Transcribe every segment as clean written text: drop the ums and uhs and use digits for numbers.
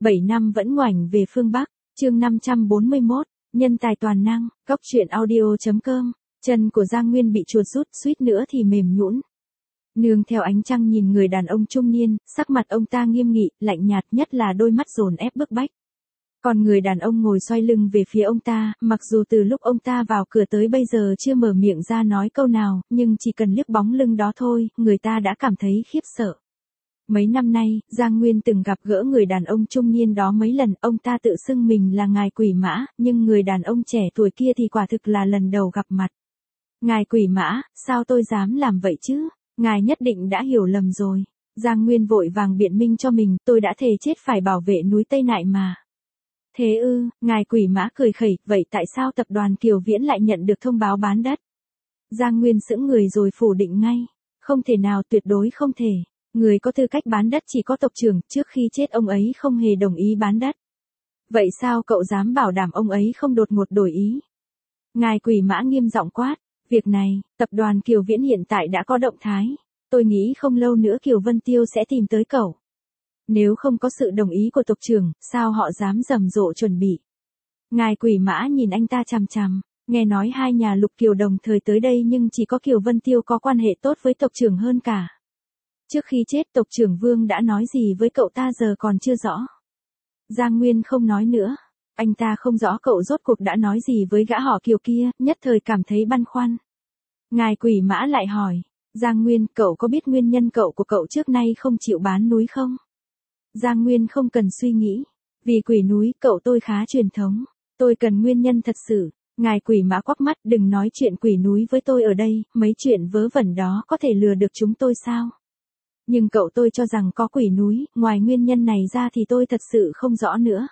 7 năm vẫn ngoảnh về phương Bắc, chương 541, nhân tài toàn năng, góc truyện audio.com, chân của Giang Nguyên bị chuột rút suýt nữa thì mềm nhũn. Nương theo ánh trăng nhìn người đàn ông trung niên, sắc mặt ông ta nghiêm nghị, lạnh nhạt, nhất là đôi mắt dồn ép bức bách. Còn người đàn ông ngồi xoay lưng về phía ông ta, mặc dù từ lúc ông ta vào cửa tới bây giờ chưa mở miệng ra nói câu nào, nhưng chỉ cần liếc bóng lưng đó thôi, người ta đã cảm thấy khiếp sợ. Mấy năm nay, Giang Nguyên từng gặp gỡ người đàn ông trung niên đó mấy lần, ông ta tự xưng mình là ngài Quỷ Mã, nhưng người đàn ông trẻ tuổi kia thì quả thực là lần đầu gặp mặt. Ngài Quỷ Mã, sao tôi dám làm vậy chứ? Ngài nhất định đã hiểu lầm rồi. Giang Nguyên vội vàng biện minh cho mình, tôi đã thề chết phải bảo vệ núi Tây Nại mà. Thế ư, ngài Quỷ Mã cười khẩy, vậy tại sao tập đoàn Kiều Viễn lại nhận được thông báo bán đất? Giang Nguyên sững người rồi phủ định ngay. Không thể nào, tuyệt đối không thể. Người có tư cách bán đất chỉ có tộc trưởng, trước khi chết ông ấy không hề đồng ý bán đất. Vậy sao cậu dám bảo đảm ông ấy không đột ngột đổi ý? Ngài Quỷ Mã nghiêm giọng quát, việc này, tập đoàn Kiều Viễn hiện tại đã có động thái. Tôi nghĩ không lâu nữa Kiều Vân Tiêu sẽ tìm tới cậu. Nếu không có sự đồng ý của tộc trưởng, sao họ dám rầm rộ chuẩn bị? Ngài Quỷ Mã nhìn anh ta chằm chằm, nghe nói hai nhà Lục Kiều đồng thời tới đây nhưng chỉ có Kiều Vân Tiêu có quan hệ tốt với tộc trưởng hơn cả. Trước khi chết tộc trưởng Vương đã nói gì với cậu ta giờ còn chưa rõ. Giang Nguyên không nói nữa. Anh ta không rõ cậu rốt cuộc đã nói gì với gã họ Kiều kia, nhất thời cảm thấy băn khoăn. Ngài Quỷ Mã lại hỏi, Giang Nguyên, cậu có biết nguyên nhân cậu của cậu trước nay không chịu bán núi không? Giang Nguyên không cần suy nghĩ. Vì quỷ núi, cậu tôi khá truyền thống. Tôi cần nguyên nhân thật sự. Ngài Quỷ Mã quắc mắt, đừng nói chuyện quỷ núi với tôi ở đây, mấy chuyện vớ vẩn đó có thể lừa được chúng tôi sao? Nhưng cậu tôi cho rằng có quỷ núi, ngoài nguyên nhân này ra thì tôi thật sự không rõ nữa.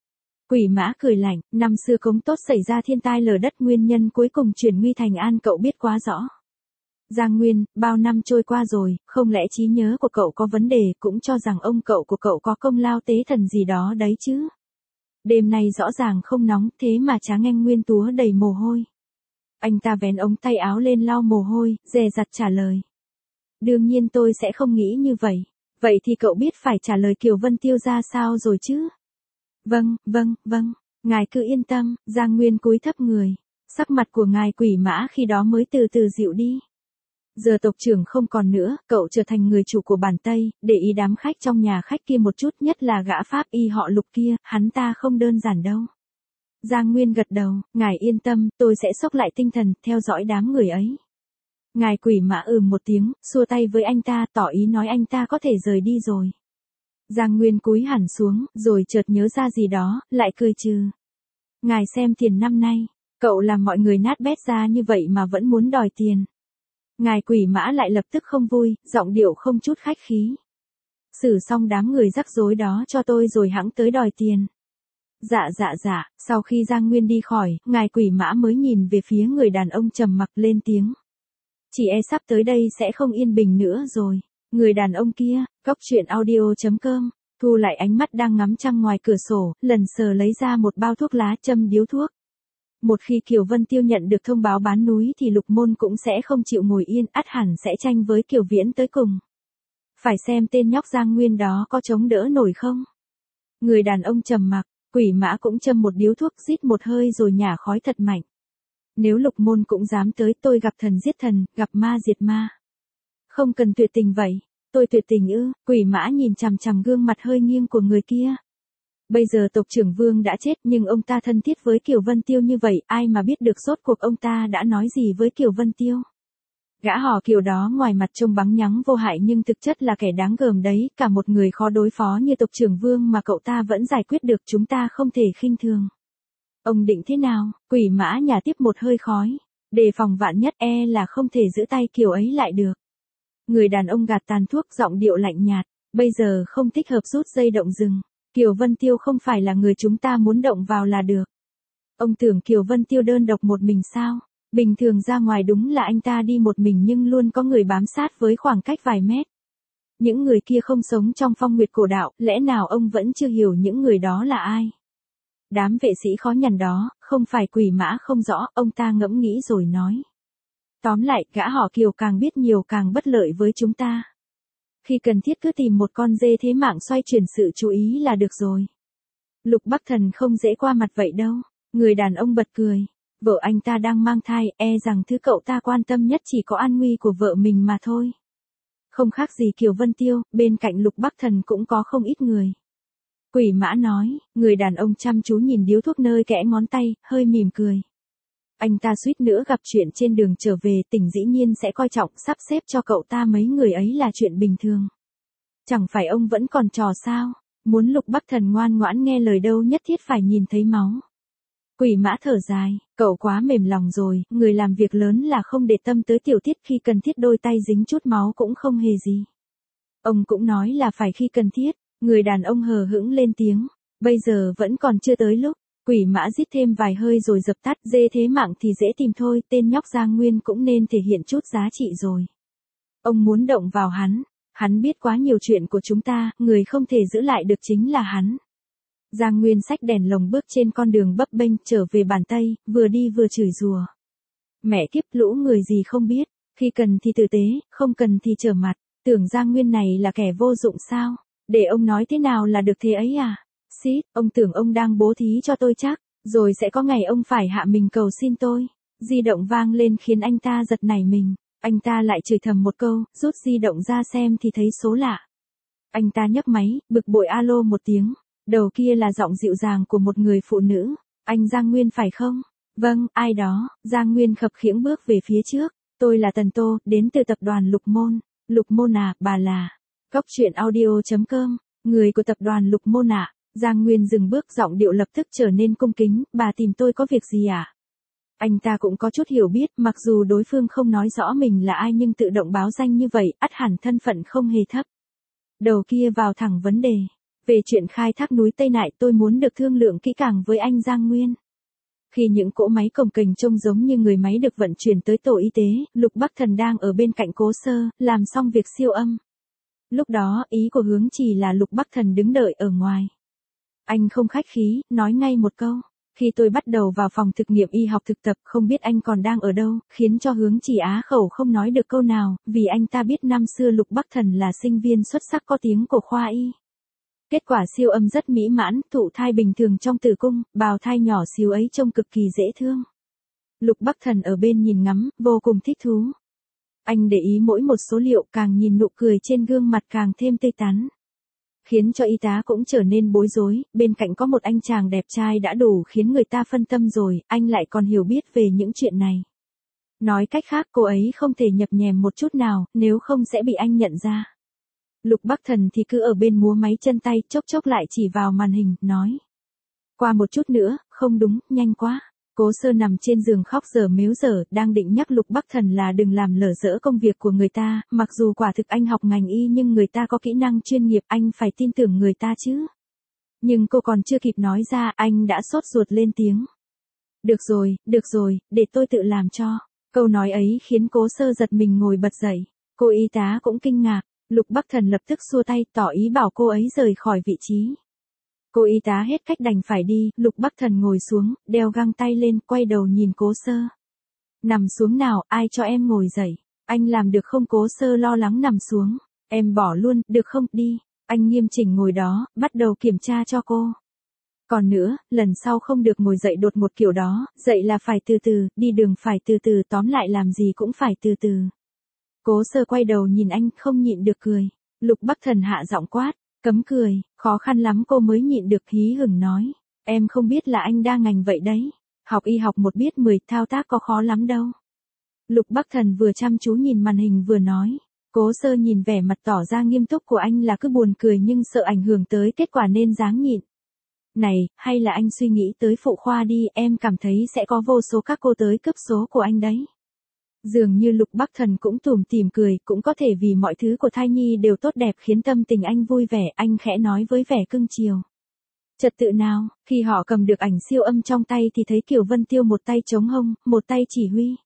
Quỷ Mã cười lạnh, năm xưa Cống Tốt xảy ra thiên tai lở đất, nguyên nhân cuối cùng chuyển nguy thành an cậu biết quá rõ. Giang Nguyên, bao năm trôi qua rồi, không lẽ trí nhớ của cậu có vấn đề, cũng cho rằng ông cậu của cậu có công lao tế thần gì đó đấy chứ? Đêm nay rõ ràng không nóng, thế mà Tráng Anh Nguyên túa đầy mồ hôi. Anh ta vén ống tay áo lên lau mồ hôi, dè dặt trả lời. Đương nhiên tôi sẽ không nghĩ như vậy. Vậy thì cậu biết phải trả lời Kiều Vân Tiêu ra sao rồi chứ? Vâng, ngài cứ yên tâm. Giang Nguyên cúi thấp người. Sắc mặt của ngài Quỷ Mã khi đó mới từ từ dịu đi. Giờ tộc trưởng không còn nữa, cậu trở thành người chủ của bản Tây, để ý đám khách trong nhà khách kia một chút, nhất là gã Pháp y họ Lục kia, hắn ta không đơn giản đâu. Giang Nguyên gật đầu, ngài yên tâm, tôi sẽ xốc lại tinh thần, theo dõi đám người ấy. Ngài Quỷ Mã một tiếng, xua tay với anh ta, tỏ ý nói anh ta có thể rời đi rồi. Giang Nguyên cúi hẳn xuống, rồi chợt nhớ ra gì đó, lại cười trừ. Ngài xem tiền năm nay, cậu làm mọi người nát bét ra như vậy mà vẫn muốn đòi tiền. Ngài Quỷ Mã lại lập tức không vui, giọng điệu không chút khách khí. Xử xong đám người rắc rối đó cho tôi rồi hẵng tới đòi tiền. Dạ, sau khi Giang Nguyên đi khỏi, ngài Quỷ Mã mới nhìn về phía người đàn ông trầm mặc lên tiếng. Chỉ e sắp tới đây sẽ không yên bình nữa rồi. Người đàn ông kia, góc truyện audio.com, thu lại ánh mắt đang ngắm trăng ngoài cửa sổ, lần sờ lấy ra một bao thuốc lá, châm điếu thuốc. Một khi Kiều Vân Tiêu nhận được thông báo bán núi thì Lục Môn cũng sẽ không chịu ngồi yên, ắt hẳn sẽ tranh với Kiều Viễn tới cùng. Phải xem tên nhóc Giang Nguyên đó có chống đỡ nổi không? Người đàn ông trầm mặc, Quỷ Mã cũng châm một điếu thuốc, rít một hơi rồi nhả khói thật mạnh. Nếu Lục Môn cũng dám tới, tôi gặp thần giết thần, gặp ma diệt ma. Không cần tuyệt tình vậy. Tôi tuyệt tình ư? Quỷ Mã nhìn chằm chằm gương mặt hơi nghiêng của người kia. Bây giờ tộc trưởng Vương đã chết nhưng ông ta thân thiết với Kiều Vân Tiêu như vậy, ai mà biết được rốt cuộc ông ta đã nói gì với Kiều Vân Tiêu. Gã họ Kiều đó ngoài mặt trông bắn nhắng vô hại nhưng thực chất là kẻ đáng gờm đấy, cả một người khó đối phó như tộc trưởng Vương mà cậu ta vẫn giải quyết được, chúng ta không thể khinh thường. Ông định thế nào? Quỷ Mã nhả tiếp một hơi khói. Đề phòng vạn nhất, e là không thể giữ tay Kiều ấy lại được. Người đàn ông gạt tàn thuốc, giọng điệu lạnh nhạt. Bây giờ không thích hợp rút dây động rừng. Kiều Vân Tiêu không phải là người chúng ta muốn động vào là được. Ông tưởng Kiều Vân Tiêu đơn độc một mình sao? Bình thường ra ngoài đúng là anh ta đi một mình nhưng luôn có người bám sát với khoảng cách vài mét. Những người kia không sống trong phong nguyệt cổ đạo, lẽ nào ông vẫn chưa hiểu những người đó là ai? Đám vệ sĩ khó nhằn đó, không phải Quỷ Mã không rõ, ông ta ngẫm nghĩ rồi nói. Tóm lại, gã họ Kiều càng biết nhiều càng bất lợi với chúng ta. Khi cần thiết cứ tìm một con dê thế mạng xoay chuyển sự chú ý là được rồi. Lục Bắc Thần không dễ qua mặt vậy đâu. Người đàn ông bật cười. Vợ anh ta đang mang thai, rằng thứ cậu ta quan tâm nhất chỉ có an nguy của vợ mình mà thôi. Không khác gì Kiều Vân Tiêu, bên cạnh Lục Bắc Thần cũng có không ít người. Quỷ Mã nói, người đàn ông chăm chú nhìn điếu thuốc nơi kẽ ngón tay, hơi mỉm cười. Anh ta suýt nữa gặp chuyện trên đường trở về, Tỉnh dĩ nhiên sẽ coi trọng sắp xếp cho cậu ta mấy người ấy là chuyện bình thường. Chẳng phải ông vẫn còn trò sao, muốn Lục Bắc Thần ngoan ngoãn nghe lời đâu nhất thiết phải nhìn thấy máu. Quỷ Mã thở dài, cậu quá mềm lòng rồi, người làm việc lớn là không để tâm tới tiểu tiết, khi cần thiết đôi tay dính chút máu cũng không hề gì. Ông cũng nói là phải khi cần thiết, người đàn ông hờ hững lên tiếng, bây giờ vẫn còn chưa tới lúc. Quỷ Mã rít thêm vài hơi rồi dập tắt, dê thế mạng thì dễ tìm thôi, tên nhóc Giang Nguyên cũng nên thể hiện chút giá trị rồi. Ông muốn động vào hắn biết quá nhiều chuyện của chúng ta, người không thể giữ lại được chính là hắn. Giang Nguyên xách đèn lồng bước trên con đường bấp bênh trở về bản Tây, vừa đi vừa chửi rủa. Mẹ kiếp, lũ người gì không biết, khi cần thì tử tế, không cần thì trở mặt, tưởng Giang Nguyên này là kẻ vô dụng sao, để ông nói thế nào là được thế ấy à? Xít, ông tưởng ông đang bố thí cho tôi chắc, rồi sẽ có ngày ông phải hạ mình cầu xin tôi. Di động vang lên khiến anh ta giật nảy mình, anh ta lại chửi thầm một câu, rút di động ra xem thì thấy số lạ. Anh ta nhấc máy, bực bội alo một tiếng, đầu kia là giọng dịu dàng của một người phụ nữ, anh Giang Nguyên phải không? Vâng, ai đó, Giang Nguyên khập khiễng bước về phía trước, tôi là Tần Tô, đến từ tập đoàn Lục Môn. Lục Môn à, bà là, Cóc Truyện Audio.com, người của tập đoàn Lục Môn à? Giang Nguyên dừng bước, giọng điệu lập tức trở nên cung kính, bà tìm tôi có việc gì à? Anh ta cũng có chút hiểu biết, mặc dù đối phương không nói rõ mình là ai nhưng tự động báo danh như vậy, ắt hẳn thân phận không hề thấp. Đầu kia vào thẳng vấn đề. Về chuyện khai thác núi Tây Nại, tôi muốn được thương lượng kỹ càng với anh Giang Nguyên. Khi những cỗ máy cồng kềnh trông giống như người máy được vận chuyển tới tổ y tế, Lục Bắc Thần đang ở bên cạnh Cố Sơ, làm xong việc siêu âm. Lúc đó, ý của Hướng Chỉ là Lục Bắc Thần đứng đợi ở ngoài. Anh không khách khí, nói ngay một câu. Khi tôi bắt đầu vào phòng thực nghiệm y học thực tập, không biết anh còn đang ở đâu, khiến cho Hướng Chỉ á khẩu không nói được câu nào, vì anh ta biết năm xưa Lục Bắc Thần là sinh viên xuất sắc có tiếng của khoa y. Kết quả siêu âm rất mỹ mãn, thụ thai bình thường trong tử cung, bào thai nhỏ xíu ấy trông cực kỳ dễ thương. Lục Bắc Thần ở bên nhìn ngắm, vô cùng thích thú. Anh để ý mỗi một số liệu, càng nhìn nụ cười trên gương mặt càng thêm tươi tắn. Khiến cho y tá cũng trở nên bối rối, bên cạnh có một anh chàng đẹp trai đã đủ khiến người ta phân tâm rồi, anh lại còn hiểu biết về những chuyện này. Nói cách khác, cô ấy không thể nhập nhèm một chút nào, nếu không sẽ bị anh nhận ra. Lục Bắc Thần thì cứ ở bên múa máy chân tay, chốc chốc lại chỉ vào màn hình, nói. Qua một chút nữa, không đúng, nhanh quá. Cố Sơ nằm trên giường khóc dở mếu dở, đang định nhắc Lục Bắc Thần là đừng làm lở dỡ công việc của người ta, mặc dù quả thực anh học ngành y nhưng người ta có kỹ năng chuyên nghiệp, anh phải tin tưởng người ta chứ. Nhưng cô còn chưa kịp nói ra, anh đã sốt ruột lên tiếng. Được rồi, để tôi tự làm cho. Câu nói ấy khiến Cố Sơ giật mình ngồi bật dậy. Cô y tá cũng kinh ngạc. Lục Bắc Thần lập tức xua tay, tỏ ý bảo cô ấy rời khỏi vị trí. Cô y tá hết cách đành phải đi, Lục Bắc Thần ngồi xuống, đeo găng tay lên, quay đầu nhìn Cố Sơ. Nằm xuống nào, ai cho em ngồi dậy? Anh làm được không? Cố Sơ lo lắng nằm xuống. Em bỏ luôn, được không? Đi. Anh nghiêm chỉnh ngồi đó, bắt đầu kiểm tra cho cô. Còn nữa, lần sau không được ngồi dậy đột một kiểu đó, dậy là phải từ từ, đi đường phải từ từ, tóm lại làm gì cũng phải từ từ. Cố Sơ quay đầu nhìn anh, không nhịn được cười. Lục Bắc Thần hạ giọng quát, cấm cười, khó khăn lắm cô mới nhịn được, hí hửng nói. Em không biết là anh đa ngành vậy đấy. Học y học một biết 10, thao tác có khó lắm đâu. Lục Bắc Thần vừa chăm chú nhìn màn hình vừa nói. Cố Sơ nhìn vẻ mặt tỏ ra nghiêm túc của anh là cứ buồn cười nhưng sợ ảnh hưởng tới kết quả nên dáng nhịn. Này, hay là anh suy nghĩ tới phụ khoa đi, em cảm thấy sẽ có vô số các cô tới cướp số của anh đấy. Dường như Lục Bắc Thần cũng tủm tỉm cười, cũng có thể vì mọi thứ của thai nhi đều tốt đẹp khiến tâm tình anh vui vẻ, anh khẽ nói với vẻ cưng chiều. Trật tự nào, khi họ cầm được ảnh siêu âm trong tay thì thấy Kiều Vân Tiêu một tay chống hông, một tay chỉ huy.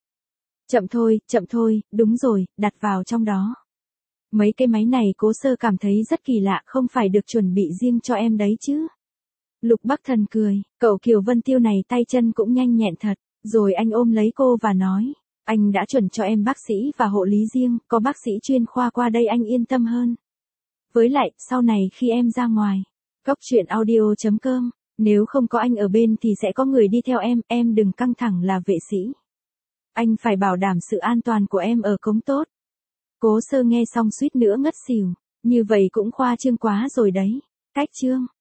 Chậm thôi, đúng rồi, đặt vào trong đó. Mấy cái máy này Cố Sơ cảm thấy rất kỳ lạ, không phải được chuẩn bị riêng cho em đấy chứ. Lục Bắc Thần cười, cậu Kiều Vân Tiêu này tay chân cũng nhanh nhẹn thật, rồi anh ôm lấy cô và nói. Anh đã chuẩn cho em bác sĩ và hộ lý riêng, có bác sĩ chuyên khoa qua đây anh yên tâm hơn. Với lại, sau này khi em ra ngoài, Cóc Truyện Audio.com, Nếu không có anh ở bên thì sẽ có người đi theo em đừng căng thẳng là vệ sĩ. Anh phải bảo đảm sự an toàn của em ở cống tốt. Cố Sơ nghe xong suýt nữa ngất xỉu, như vậy cũng khoa trương quá rồi đấy. Cách trương,